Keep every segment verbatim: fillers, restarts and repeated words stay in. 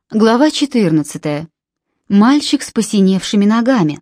Глава четырнадцатая. Мальчик с посиневшими ногами.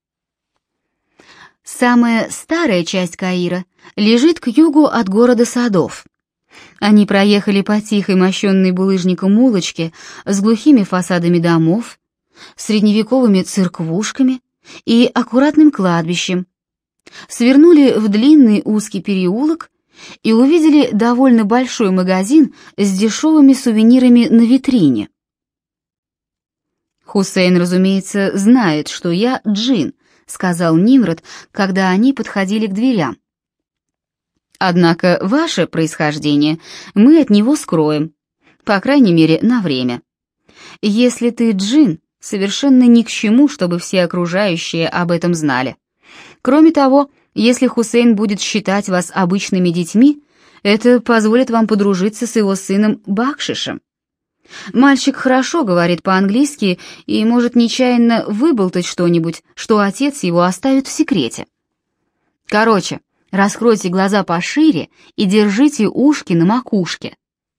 Самая старая часть Каира лежит к югу от города садов. Они проехали по тихой, мощенной булыжником улочке с глухими фасадами домов, средневековыми церквушками и аккуратным кладбищем, свернули в длинный узкий переулок и увидели довольно большой магазин с дешевыми сувенирами на витрине. «Хусейн, разумеется, знает, что я джин», — сказал Нимрод, когда они подходили к дверям. «Однако ваше происхождение мы от него скроем, по крайней мере, на время. Если ты джин, совершенно ни к чему, чтобы все окружающие об этом знали. Кроме того, если Хусейн будет считать вас обычными детьми, это позволит вам подружиться с его сыном Бакшишем. Мальчик хорошо говорит по-английски и может нечаянно выболтать что-нибудь, что отец его оставит в секрете. Короче, раскройте глаза пошире и держите ушки на макушке».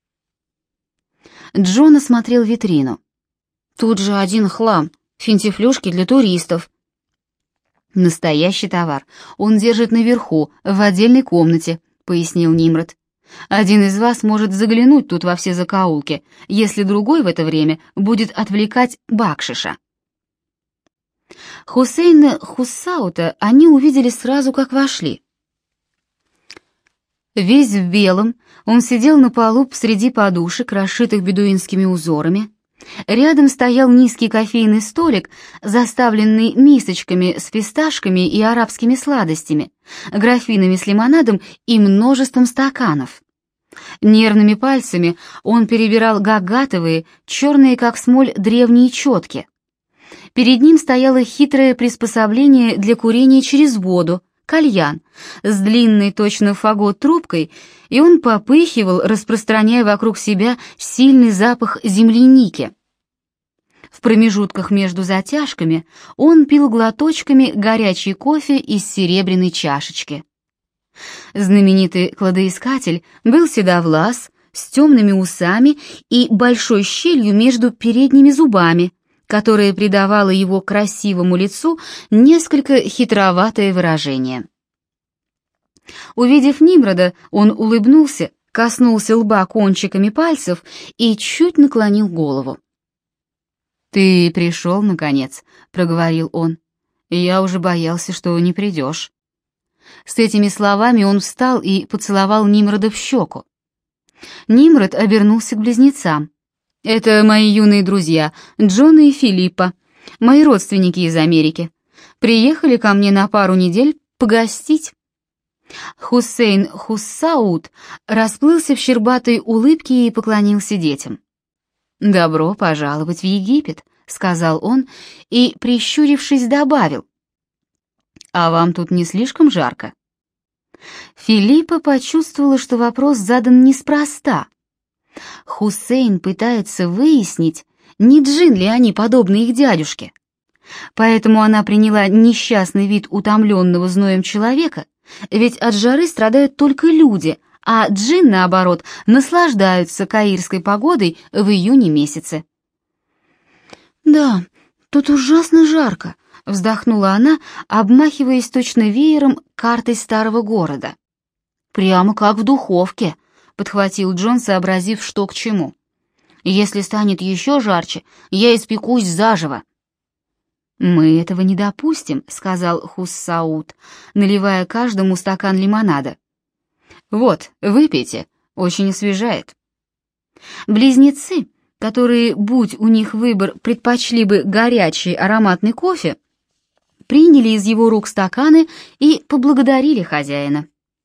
Джон осмотрел витрину. «Тут же один хлам, финтифлюшки для туристов». «Настоящий товар он держит наверху, в отдельной комнате», — пояснил Нимрод. «Один из вас может заглянуть тут во все закоулки, если другой в это время будет отвлекать Бакшиша». Хусейна Хуссаута они увидели сразу, как вошли. Весь в белом, он сидел на полу среди подушек, расшитых бедуинскими узорами. Рядом стоял низкий кофейный столик, заставленный мисочками с фисташками и арабскими сладостями, графинами с лимонадом и множеством стаканов. Нервными пальцами он перебирал гагатовые, черные как смоль древние четки. Перед ним стояло хитрое приспособление для курения через воду, кальян, с длинной точно фагот трубкой, и он попыхивал, распространяя вокруг себя сильный запах земляники. В промежутках между затяжками он пил глоточками горячий кофе из серебряной чашечки. Знаменитый кладоискатель был седовлас, с темными усами и большой щелью между передними зубами, которая придавала его красивому лицу несколько хитроватое выражение. Увидев Нимрода, он улыбнулся, коснулся лба кончиками пальцев и чуть наклонил голову. «Ты пришел, наконец», — проговорил он. «Я уже боялся, что не придешь». С этими словами он встал и поцеловал Нимрода в щеку. Нимрод обернулся к близнецам. «Это мои юные друзья, Джон и Филиппа, мои родственники из Америки. Приехали ко мне на пару недель погостить». Хусейн Хуссаут расплылся в щербатой улыбке и поклонился детям. «Добро пожаловать в Египет», — сказал он и, прищурившись, добавил. «А вам тут не слишком жарко?» Филиппа почувствовала, что вопрос задан неспроста. Хусейн пытается выяснить, не джин ли они подобны их дядюшке. Поэтому она приняла несчастный вид утомленного зноем человека, ведь от жары страдают только люди, а джин, наоборот, наслаждаются каирской погодой в июне месяце. «Да, тут ужасно жарко», — вздохнула она, обмахиваясь точно веером картой старого города. «Прямо как в духовке», — подхватил Джон, сообразив, что к чему. «Если станет еще жарче, я испекусь заживо». «Мы этого не допустим», — сказал Хуссаут, наливая каждому стакан лимонада. «Вот, выпейте, очень освежает». Близнецы, которые, будь у них выбор, предпочли бы горячий ароматный кофе, приняли из его рук стаканы и поблагодарили хозяина.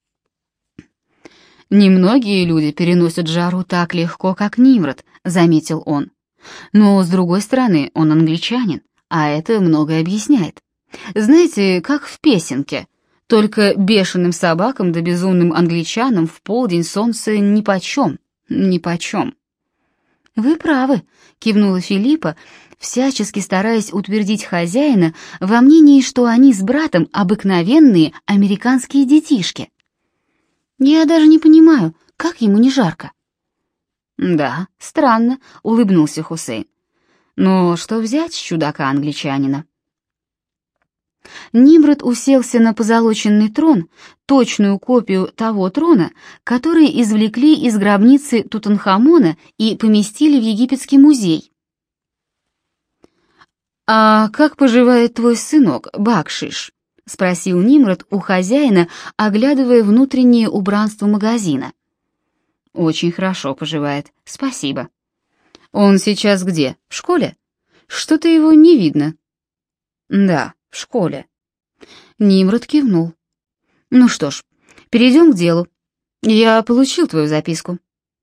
«Немногие люди переносят жару так легко, как Нимрод», — заметил он. «Но, с другой стороны, он англичанин, а это многое объясняет. Знаете, как в песенке, только бешеным собакам да безумным англичанам в полдень солнце нипочем, нипочем». «Вы правы», — кивнула Филиппа, всячески стараясь утвердить хозяина во мнении, что они с братом обыкновенные американские детишки. «Я даже не понимаю, как ему не жарко». «Да, странно», — улыбнулся Хусейн. Но что взять с чудака-англичанина? Нимрод уселся на позолоченный трон, точную копию того трона, который извлекли из гробницы Тутанхамона и поместили в египетский музей. «А как поживает твой сынок, Бакшиш?» — спросил Нимрод у хозяина, оглядывая внутреннее убранство магазина. «Очень хорошо поживает, спасибо». «Он сейчас где? В школе? Что-то его не видно». «Да, в школе». Нимрод кивнул. «Ну что ж, перейдем к делу. Я получил твою записку».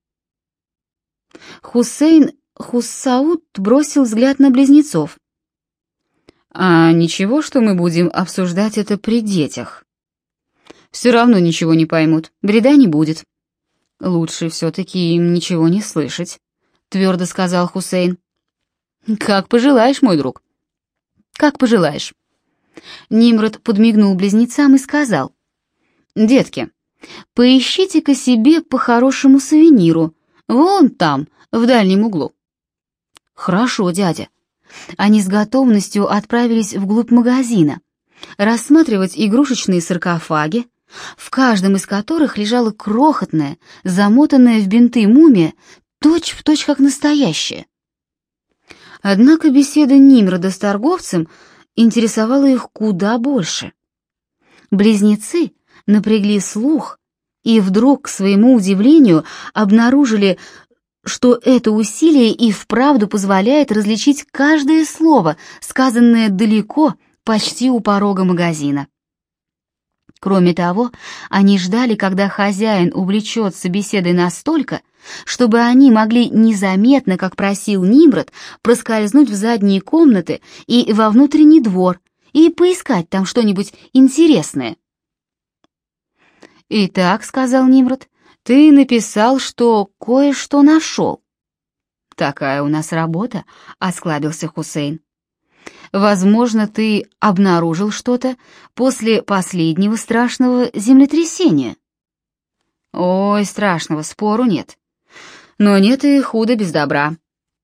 Хусейн Хуссауд бросил взгляд на близнецов. «А ничего, что мы будем обсуждать это при детях?» «Все равно ничего не поймут, бреда не будет». «Лучше все-таки им ничего не слышать», — твердо сказал Хусейн. «Как пожелаешь, мой друг». «Как пожелаешь». Нимрод подмигнул близнецам и сказал: «Детки, поищите-ка себе по хорошему сувениру, вон там, в дальнем углу». «Хорошо, дядя». Они с готовностью отправились вглубь магазина, рассматривать игрушечные саркофаги, в каждом из которых лежала крохотная, замотанная в бинты мумия, точь-в-точь как настоящая. Однако беседа Нимрода с торговцем интересовала их куда больше. Близнецы напрягли слух и вдруг, к своему удивлению, обнаружили, что это усилие и вправду позволяет различить каждое слово, сказанное далеко, почти у порога магазина. Кроме того, они ждали, когда хозяин увлечется беседой настолько, чтобы они могли незаметно, как просил Нимрод, проскользнуть в задние комнаты и во внутренний двор и поискать там что-нибудь интересное. «Итак», — сказал Нимрод, — «ты написал, что кое-что нашел». «Такая у нас работа», — осклабился Хусейн. «Возможно, ты обнаружил что-то после последнего страшного землетрясения». «Ой, страшного, спору нет. Но нет и худа без добра.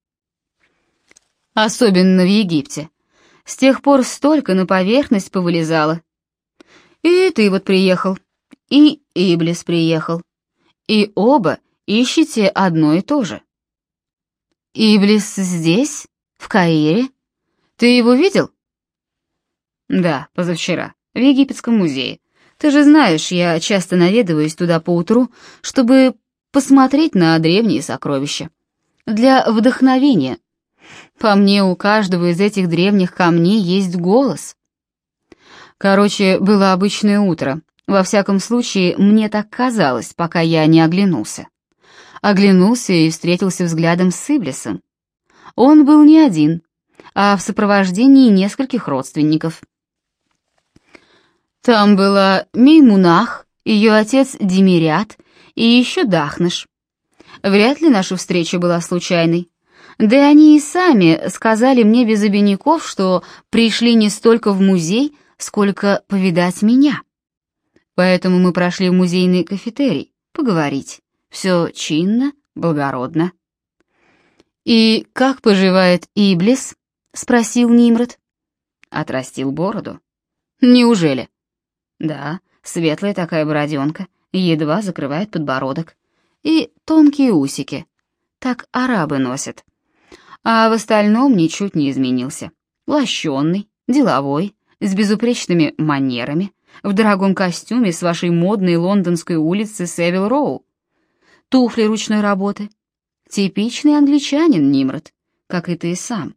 Особенно в Египте. С тех пор столько на поверхность повылезало. И ты вот приехал, и Иблис приехал. И оба ищете одно и то же». «Иблис здесь, в Каире? Ты его видел?» «Да, позавчера, в Египетском музее. Ты же знаешь, я часто наведываюсь туда поутру, чтобы посмотреть на древние сокровища. Для вдохновения. По мне, у каждого из этих древних камней есть голос». Короче, было обычное утро. Во всяком случае, мне так казалось, пока я не оглянулся. Оглянулся и встретился взглядом с Иблисом. Он был не один, а в сопровождении нескольких родственников. Там была Меймунах, ее отец Демирят и еще Дахныш. Вряд ли наша встреча была случайной. Да и они и сами сказали мне без обиняков, что пришли не столько в музей, сколько повидать меня. Поэтому мы прошли в музейный кафетерий, поговорить. Все чинно, благородно. «И как поживает Иблис?» — спросил Нимрод. Отрастил бороду. «Неужели?» «Да, светлая такая бороденка, едва закрывает подбородок. И тонкие усики. Так арабы носят. А в остальном ничуть не изменился. Лощеный, деловой, с безупречными манерами, в дорогом костюме с вашей модной лондонской улицы Севил-Роу. Туфли ручной работы. Типичный англичанин, Нимрод, как и ты сам».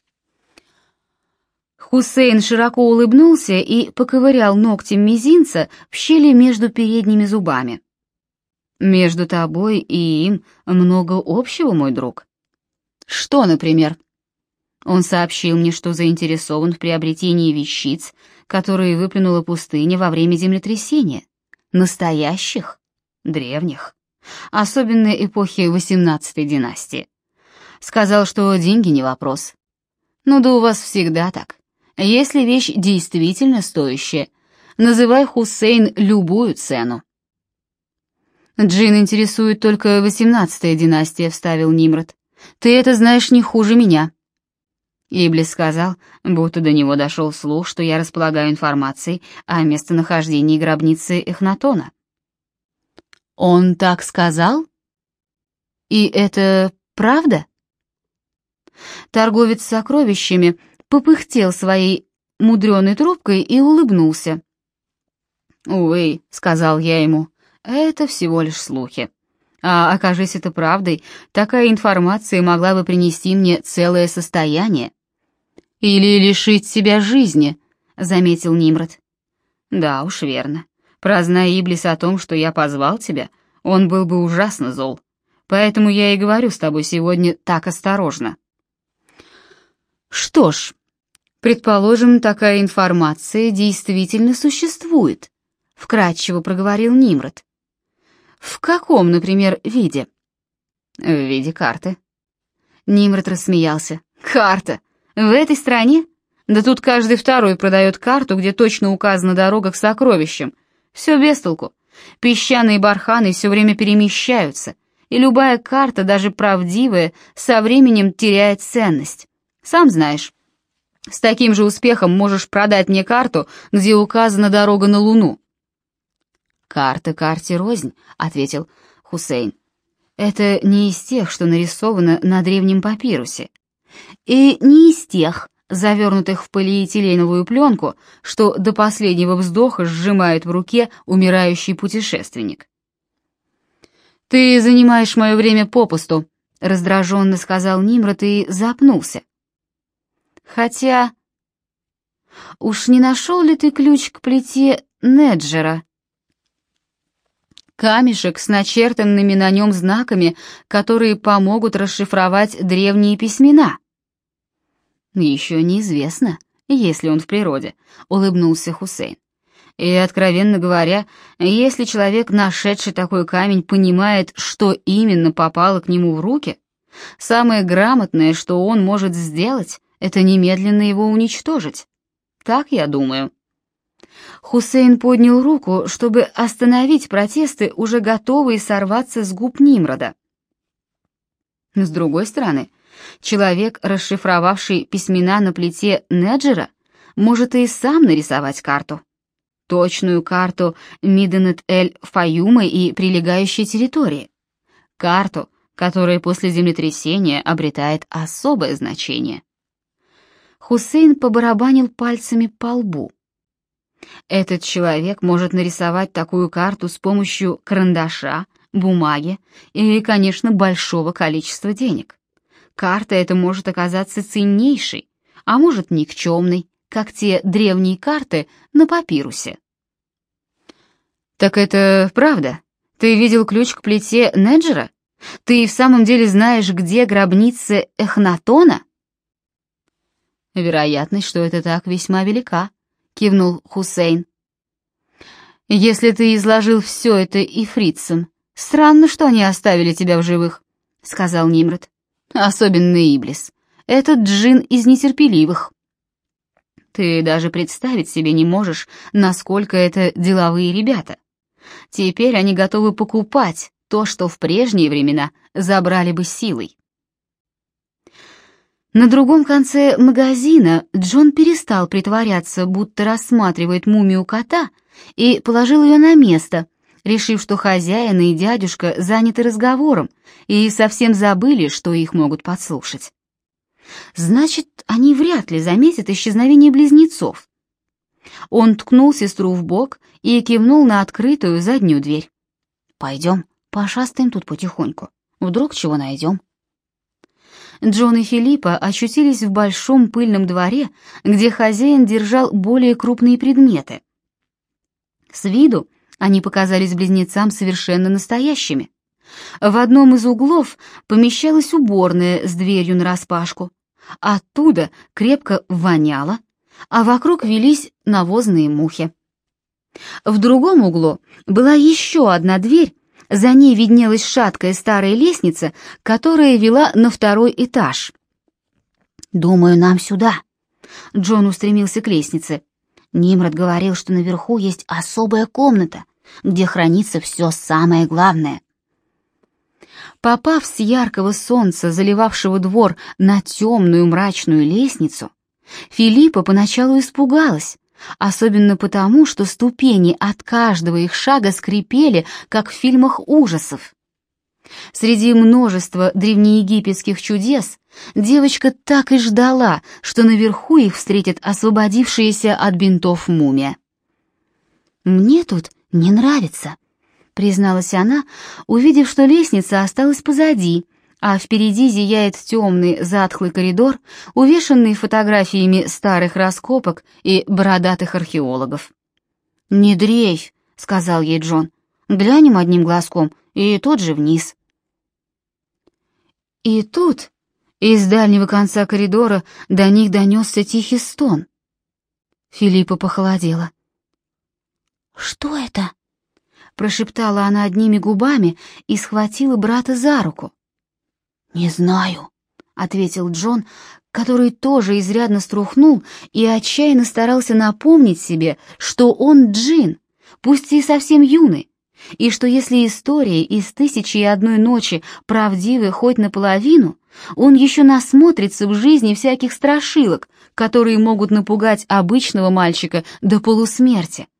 Хусейн широко улыбнулся и поковырял ногтем мизинца в щели между передними зубами. «Между тобой и им много общего, мой друг». «Что, например?» Он сообщил мне, что заинтересован в приобретении вещиц, которые выплюнула пустыня во время землетрясения. Настоящих, древних, особенно эпохи восемнадцатой династии. Сказал, что деньги не вопрос. Ну да у вас всегда так. Если вещь действительно стоящая, называй, Хусейн, любую цену. «Джин интересует только восемнадцатая династия», — вставил Нимрод. «Ты это знаешь не хуже меня». Иблис сказал, будто до него дошел слух, что я располагаю информацией о местонахождении гробницы Эхнатона. Он так сказал? И это правда? Торговец с сокровищами попыхтел своей мудреной трубкой и улыбнулся. «Увы», — сказал я ему, — «это всего лишь слухи. А окажись это правдой, такая информация могла бы принести мне целое состояние». «Или лишить себя жизни», — заметил Нимрод. «Да уж, верно. Прозная Иблис о том, что я позвал тебя, он был бы ужасно зол. Поэтому я и говорю с тобой сегодня так осторожно». «Что ж, предположим, такая информация действительно существует», — вкратчиво проговорил Нимрод. «В каком, например, виде?» «В виде карты». Нимрод рассмеялся. «Карта? В этой стране? Да тут каждый второй продает карту, где точно указана дорога к сокровищам. Все без толку. Песчаные барханы все время перемещаются, и любая карта, даже правдивая, со временем теряет ценность. Сам знаешь, с таким же успехом можешь продать мне карту, где указана дорога на Луну». «Карта карте рознь», — ответил Хусейн. «Это не из тех, что нарисовано на древнем папирусе, и не из тех, завернутых в полиэтиленовую пленку, что до последнего вздоха сжимает в руке умирающий путешественник». «Ты занимаешь мое время попусту», — раздраженно сказал Нимрод и запнулся. «Хотя... уж не нашел ли ты ключ к плите Неджера? Камешек с начертанными на нем знаками, которые помогут расшифровать древние письмена». «Еще неизвестно, есть ли он в природе», — улыбнулся Хусейн. «И, откровенно говоря, если человек, нашедший такой камень, понимает, что именно попало к нему в руки, самое грамотное, что он может сделать, это немедленно его уничтожить. Так я думаю». Хусейн поднял руку, чтобы остановить протесты, уже готовые сорваться с губ Нимрода. С другой стороны, человек, расшифровавший письмена на плите Неджера, может и сам нарисовать карту. Точную карту Миденет-эль-Фаюма и прилегающей территории. Карту, которая после землетрясения обретает особое значение. Хусейн побарабанил пальцами по лбу. Этот человек может нарисовать такую карту с помощью карандаша, бумаги и, конечно, большого количества денег. Карта эта может оказаться ценнейшей, а может никчемной, как те древние карты на папирусе. «Так это правда? Ты видел ключ к плите Неджера? Ты в самом деле знаешь, где гробница Эхнатона?» «Вероятность, что это так, весьма велика», — кивнул Хусейн. «Если ты изложил все это ифритцам, странно, что они оставили тебя в живых», — сказал Нимрод. «Особенно Иблис. Этот джин из нетерпеливых. Ты даже представить себе не можешь, насколько это деловые ребята. Теперь они готовы покупать то, что в прежние времена забрали бы силой». На другом конце магазина Джон перестал притворяться, будто рассматривает мумию кота, и положил ее на место, решив, что хозяин и дядюшка заняты разговором и совсем забыли, что их могут подслушать. Значит, они вряд ли заметят исчезновение близнецов. Он ткнул сестру в бок и кивнул на открытую заднюю дверь. «Пойдем, пошастаем тут потихоньку. Вдруг чего найдем». Джон и Филиппа очутились в большом пыльном дворе, где хозяин держал более крупные предметы. С виду они показались близнецам совершенно настоящими. В одном из углов помещалась уборная с дверью нараспашку. Оттуда крепко воняло, а вокруг велись навозные мухи. В другом углу была еще одна дверь, за ней виднелась шаткая старая лестница, которая вела на второй этаж. «Думаю, нам сюда». Джон устремился к лестнице. Нимрод говорил, что наверху есть особая комната, где хранится все самое главное. Попав с яркого солнца, заливавшего двор, на темную мрачную лестницу, Филиппа поначалу испугалась, особенно потому, что ступени от каждого их шага скрипели, как в фильмах ужасов. Среди множества древнеегипетских чудес девочка так и ждала, что наверху их встретит освободившаяся от бинтов мумия. «Мне тут не нравится», — призналась она, увидев, что лестница осталась позади, а впереди зияет темный затхлый коридор, увешанный фотографиями старых раскопок и бородатых археологов. «Не дрейфь», — сказал ей Джон, — «глянем одним глазком, и тот же вниз». И тут из дальнего конца коридора до них донесся тихий стон. Филиппа похолодела. «Что это?» — прошептала она одними губами и схватила брата за руку. «Не знаю», — ответил Джон, который тоже изрядно струхнул и отчаянно старался напомнить себе, что он джин, пусть и совсем юный, и что если истории из «Тысячи и одной ночи» правдивы хоть наполовину, он еще насмотрится в жизни всяких страшилок, которые могут напугать обычного мальчика до полусмерти.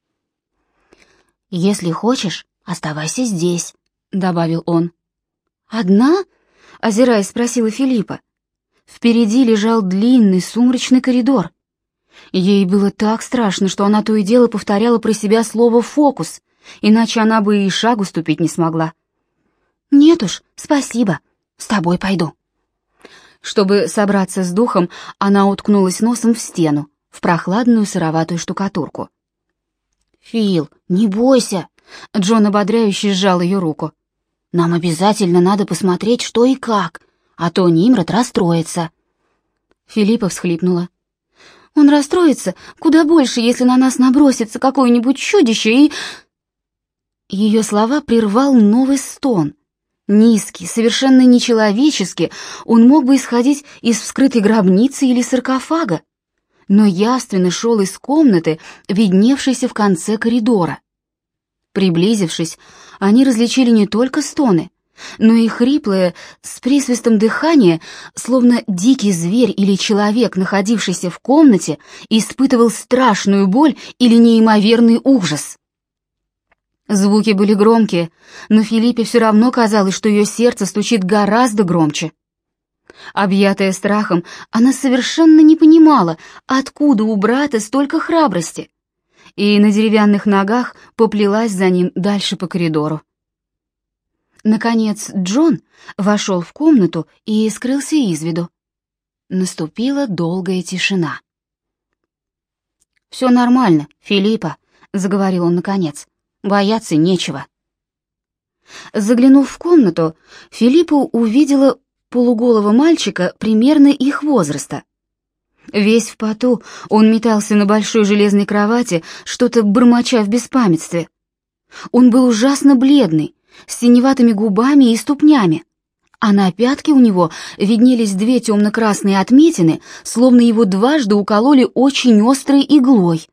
«Если хочешь, оставайся здесь», — добавил он. «Одна?» — озираясь, спросила Филиппа. Впереди лежал длинный сумрачный коридор. Ей было так страшно, что она то и дело повторяла про себя слово «фокус», иначе она бы и шагу ступить не смогла. «Нет уж, спасибо, с тобой пойду». Чтобы собраться с духом, она уткнулась носом в стену, в прохладную сыроватую штукатурку. «Фил, не бойся!» — Джон ободряюще сжал ее руку. «Нам обязательно надо посмотреть, что и как, а то Нимрод расстроится». Филиппа всхлипнула. «Он расстроится куда больше, если на нас набросится какое-нибудь чудище и...» Ее слова прервал новый стон. Низкий, совершенно нечеловеческий, он мог бы исходить из вскрытой гробницы или саркофага, но явственно шел из комнаты, видневшейся в конце коридора. Приблизившись, они различили не только стоны, но и хриплое, с присвистом дыхание, словно дикий зверь или человек, находившийся в комнате, испытывал страшную боль или неимоверный ужас. Звуки были громкие, но Филиппе все равно казалось, что ее сердце стучит гораздо громче. Объятая страхом, она совершенно не понимала, откуда у брата столько храбрости, и на деревянных ногах поплелась за ним дальше по коридору. Наконец Джон вошел в комнату и скрылся из виду. Наступила долгая тишина. «Все нормально, Филиппа», — заговорил он наконец, — «бояться нечего». Заглянув в комнату, Филиппа увидела полуголого мальчика примерно их возраста. Весь в поту он метался на большой железной кровати, что-то бормоча в беспамятстве. Он был ужасно бледный, с синеватыми губами и ступнями, а на пятке у него виднелись две темно-красные отметины, словно его дважды укололи очень острой иглой.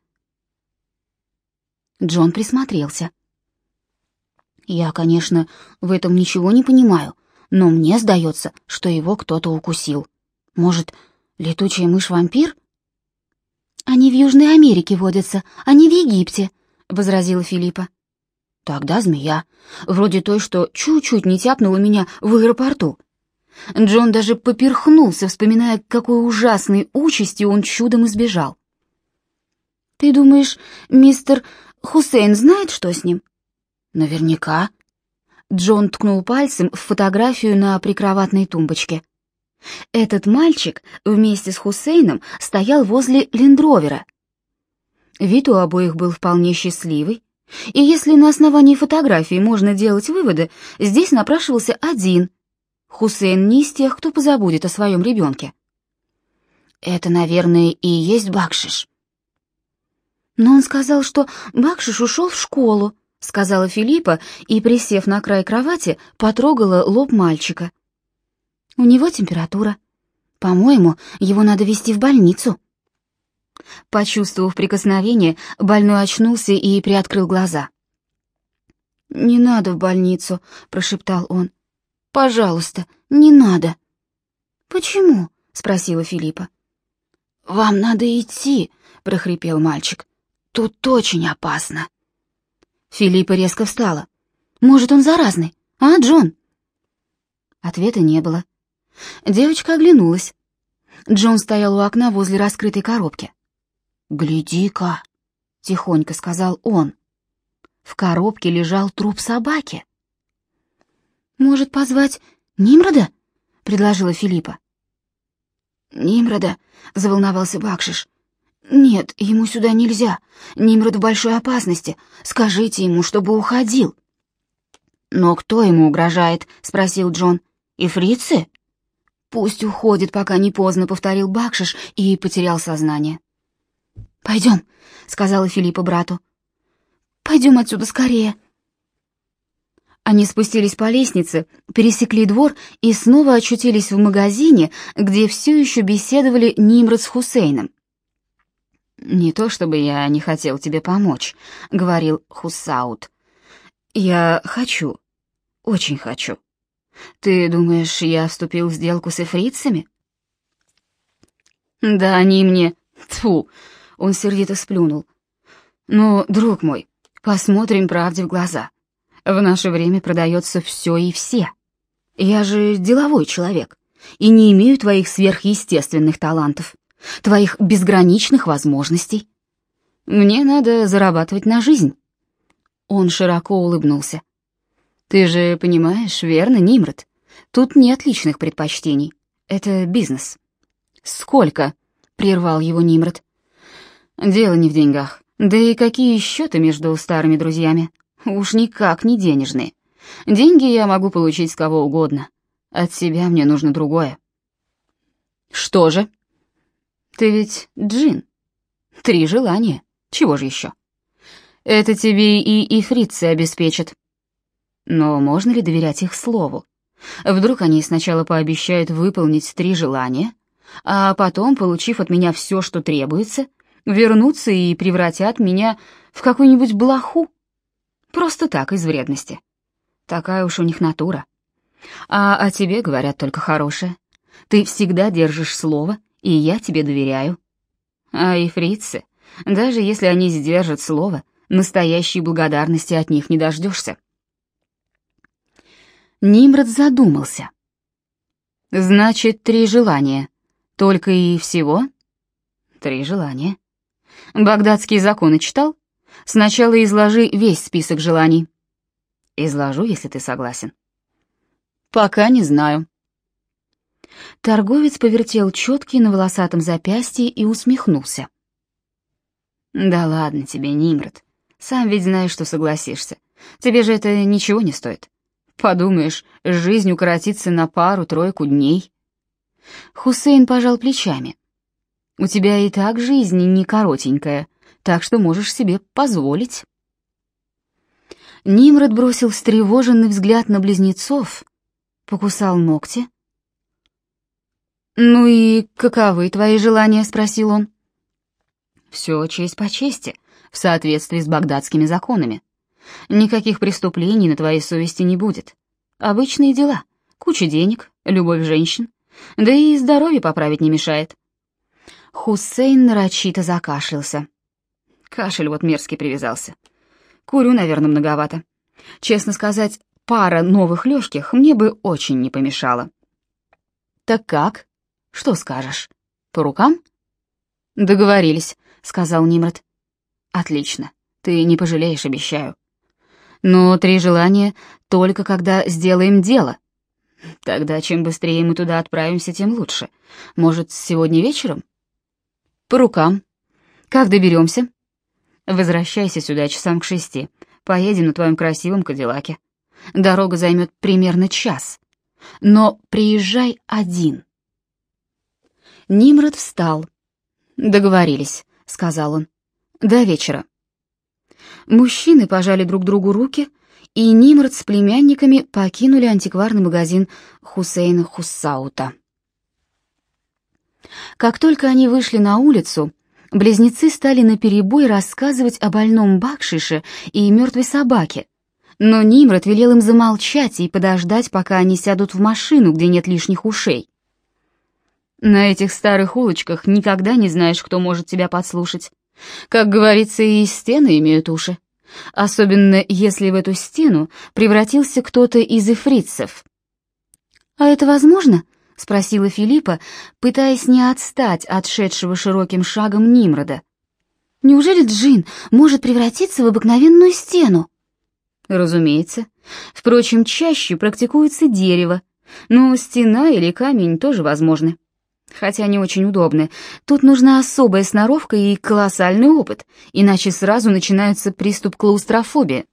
Джон присмотрелся. «Я, конечно, в этом ничего не понимаю, но мне сдается, что его кто-то укусил. Может, летучая мышь-вампир?» «Они в Южной Америке водятся, а не в Египте», — возразила Филиппа. «Тогда змея, вроде той, что чуть-чуть не тяпнула меня в аэропорту». Джон даже поперхнулся, вспоминая, какой ужасной участи он чудом избежал. «Ты думаешь, мистер Хусейн знает, что с ним?» «Наверняка». Джон ткнул пальцем в фотографию на прикроватной тумбочке. Этот мальчик вместе с Хусейном стоял возле лендровера. Вид у обоих был вполне счастливый, и если на основании фотографии можно делать выводы, здесь напрашивался один. Хусейн не из тех, кто позабудет о своем ребенке. «Это, наверное, и есть Бакшиш». «Но он сказал, что Бакшиш ушел в школу», — сказала Филиппа и, присев на край кровати, потрогала лоб мальчика. «У него температура. По-моему, его надо везти в больницу». Почувствовав прикосновение, больной очнулся и приоткрыл глаза. «Не надо в больницу», — прошептал он. Пожалуйста, не надо». «Почему?» — спросила Филиппа. «Вам надо идти», — прохрипел мальчик. «Тут очень опасно». Филиппа резко встала. «Может, он заразный, а, Джон?» Ответа не было. Девочка оглянулась. Джон стоял у окна возле раскрытой коробки. «Гляди-ка», — тихонько сказал он. В коробке лежал труп собаки. «Может, позвать Нимрода?» — предложила Филиппа. «Нимрода?» — заволновался Бакшиш. «Нет, ему сюда нельзя. Нимрод в большой опасности. Скажите ему, чтобы уходил». «Но кто ему угрожает?» — спросил Джон. «Ифрицы?» «Пусть уходит, пока не поздно», — повторил Бакшиш и потерял сознание. «Пойдем», — сказала Филиппа брату. «Пойдем отсюда скорее». Они спустились по лестнице, пересекли двор и снова очутились в магазине, где все еще беседовали Нимрод с Хусейном. «Не то чтобы я не хотел тебе помочь», — говорил Хуссаут. «Я хочу, очень хочу. Ты думаешь, я вступил в сделку с эфритцами?» «Да они мне... Тьфу!» — он сердито сплюнул. «Ну, друг мой, посмотрим правде в глаза. В наше время продается все и все. Я же деловой человек и не имею твоих сверхъестественных талантов, твоих безграничных возможностей. Мне надо зарабатывать на жизнь». Он широко улыбнулся. «Ты же понимаешь, верно, Нимрод? Тут нет личных предпочтений. Это бизнес». «Сколько?» — прервал его Нимрод. «Дело не в деньгах. Да и какие счеты между старыми друзьями? Уж никак не денежные. Деньги я могу получить с кого угодно. От себя мне нужно другое». «Что же?» «Ты ведь джин. Три желания. Чего же еще?» «Это тебе и ифритцы обеспечат». «Но можно ли доверять их слову? Вдруг они сначала пообещают выполнить три желания, а потом, получив от меня все, что требуется, вернутся и превратят меня в какую-нибудь блоху? Просто так, из вредности. Такая уж у них натура. А о тебе говорят только хорошее. Ты всегда держишь слово, и я тебе доверяю. А ифритцы, даже если они сдержат слово, настоящей благодарности от них не дождешься». Нимрод задумался. «Значит, три желания. Только и всего?» «Три желания. Багдадские законы читал? Сначала изложи весь список желаний». «Изложу, если ты согласен». «Пока не знаю». Торговец повертел четки на волосатом запястье и усмехнулся. «Да ладно тебе, Нимрод. Сам ведь знаешь, что согласишься. Тебе же это ничего не стоит. Подумаешь, жизнь укоротится на пару-тройку дней». Хусейн пожал плечами. «У тебя и так жизнь не коротенькая, так что можешь себе позволить». Нимрод бросил встревоженный взгляд на близнецов, покусал ногти. «Ну и каковы твои желания?» — спросил он. «Все честь по чести, в соответствии с багдадскими законами. Никаких преступлений на твоей совести не будет. Обычные дела, куча денег, любовь женщин, да и здоровье поправить не мешает». Хусейн нарочито закашлялся. Кашель вот мерзкий привязался. Курю, наверное, многовато. Честно сказать, пара новых легких мне бы очень не помешала. «Так как? Что скажешь? По рукам?» «Договорились», — сказал Нимрод. «Отлично, ты не пожалеешь, обещаю. Но три желания только когда сделаем дело. Тогда чем быстрее мы туда отправимся, тем лучше. Может, сегодня вечером?» «По рукам. Как доберемся?» «Возвращайся сюда часам к шести. Поедем на твоем красивом кадиллаке. Дорога займет примерно час. Но приезжай один». Нимрод встал. «Договорились», — сказал он. «До вечера». Мужчины пожали друг другу руки, и Нимрод с племянниками покинули антикварный магазин Хусейна Хуссаута. Как только они вышли на улицу, близнецы стали наперебой рассказывать о больном Бакшише и мертвой собаке, но Нимрод велел им замолчать и подождать, пока они сядут в машину, где нет лишних ушей. На этих старых улочках никогда не знаешь, кто может тебя подслушать. Как говорится, и стены имеют уши. Особенно, если в эту стену превратился кто-то из эфритцев. «А это возможно?» — спросила Филиппа, пытаясь не отстать от шедшего широким шагом Нимрода. «Неужели джин может превратиться в обыкновенную стену?» «Разумеется. Впрочем, чаще практикуется дерево, но стена или камень тоже возможны. Хотя не очень удобны. Тут нужна особая сноровка и колоссальный опыт, иначе сразу начинается приступ клаустрофобии».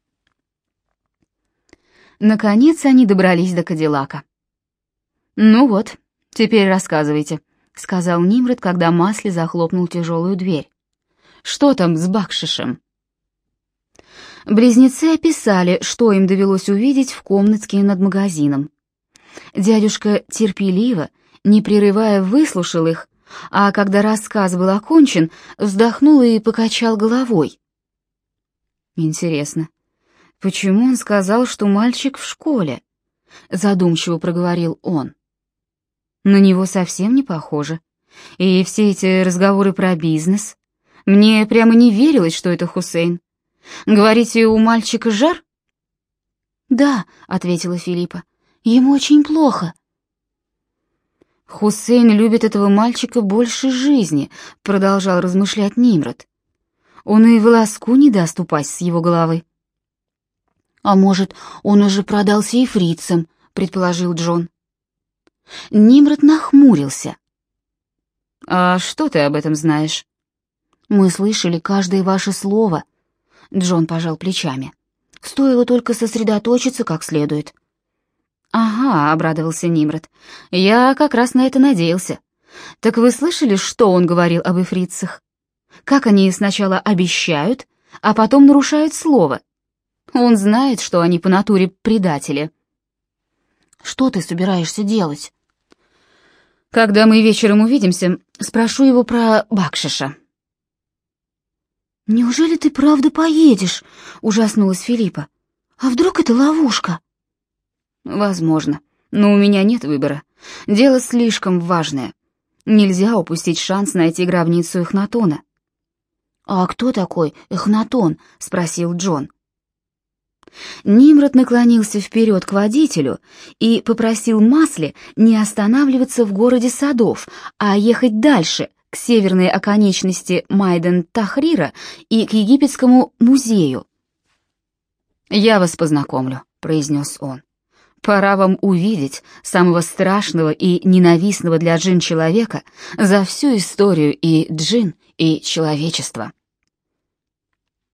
Наконец они добрались до Кадиллака. «Ну вот, теперь рассказывайте», — сказал Нимрод, когда Масли захлопнул тяжелую дверь. «Что там с бакшишем?» Близнецы описали, что им довелось увидеть в комнатке над магазином. Дядюшка терпеливо, не прерывая, выслушал их, а когда рассказ был окончен, вздохнул и покачал головой. «Интересно, почему он сказал, что мальчик в школе?» — задумчиво проговорил он. «На него совсем не похоже. И все эти разговоры про бизнес. Мне прямо не верилось, что это Хусейн. Говорите, у мальчика жар?» «Да», — ответила Филиппа, — «ему очень плохо». «Хусейн любит этого мальчика больше жизни», — продолжал размышлять Нимрод. «Он и волоску не даст упасть с его головы». «А может, он уже продался ифритцам», — предположил Джон. Нимрод нахмурился. «А что ты об этом знаешь?» «Мы слышали каждое ваше слово», — Джон пожал плечами. «Стоило только сосредоточиться как следует». «Ага», — обрадовался Нимрод, — «я как раз на это надеялся. Так вы слышали, что он говорил об эфритцах? Как они сначала обещают, а потом нарушают слово? Он знает, что они по натуре предатели». «Что ты собираешься делать?» «Когда мы вечером увидимся, спрошу его про бакшиша». «Неужели ты правда поедешь?» — ужаснулась Филиппа. «А вдруг это ловушка?» «Возможно, но у меня нет выбора. Дело слишком важное. Нельзя упустить шанс найти гробницу Эхнатона». «А кто такой Эхнатон?» — спросил Джон. Нимрод наклонился вперед к водителю и попросил Масли не останавливаться в городе садов, а ехать дальше, к северной оконечности Майден-Тахрира и к египетскому музею. «Я вас познакомлю», — произнес он. «Пора вам увидеть самого страшного и ненавистного для джин человека за всю историю и джин, и человечества».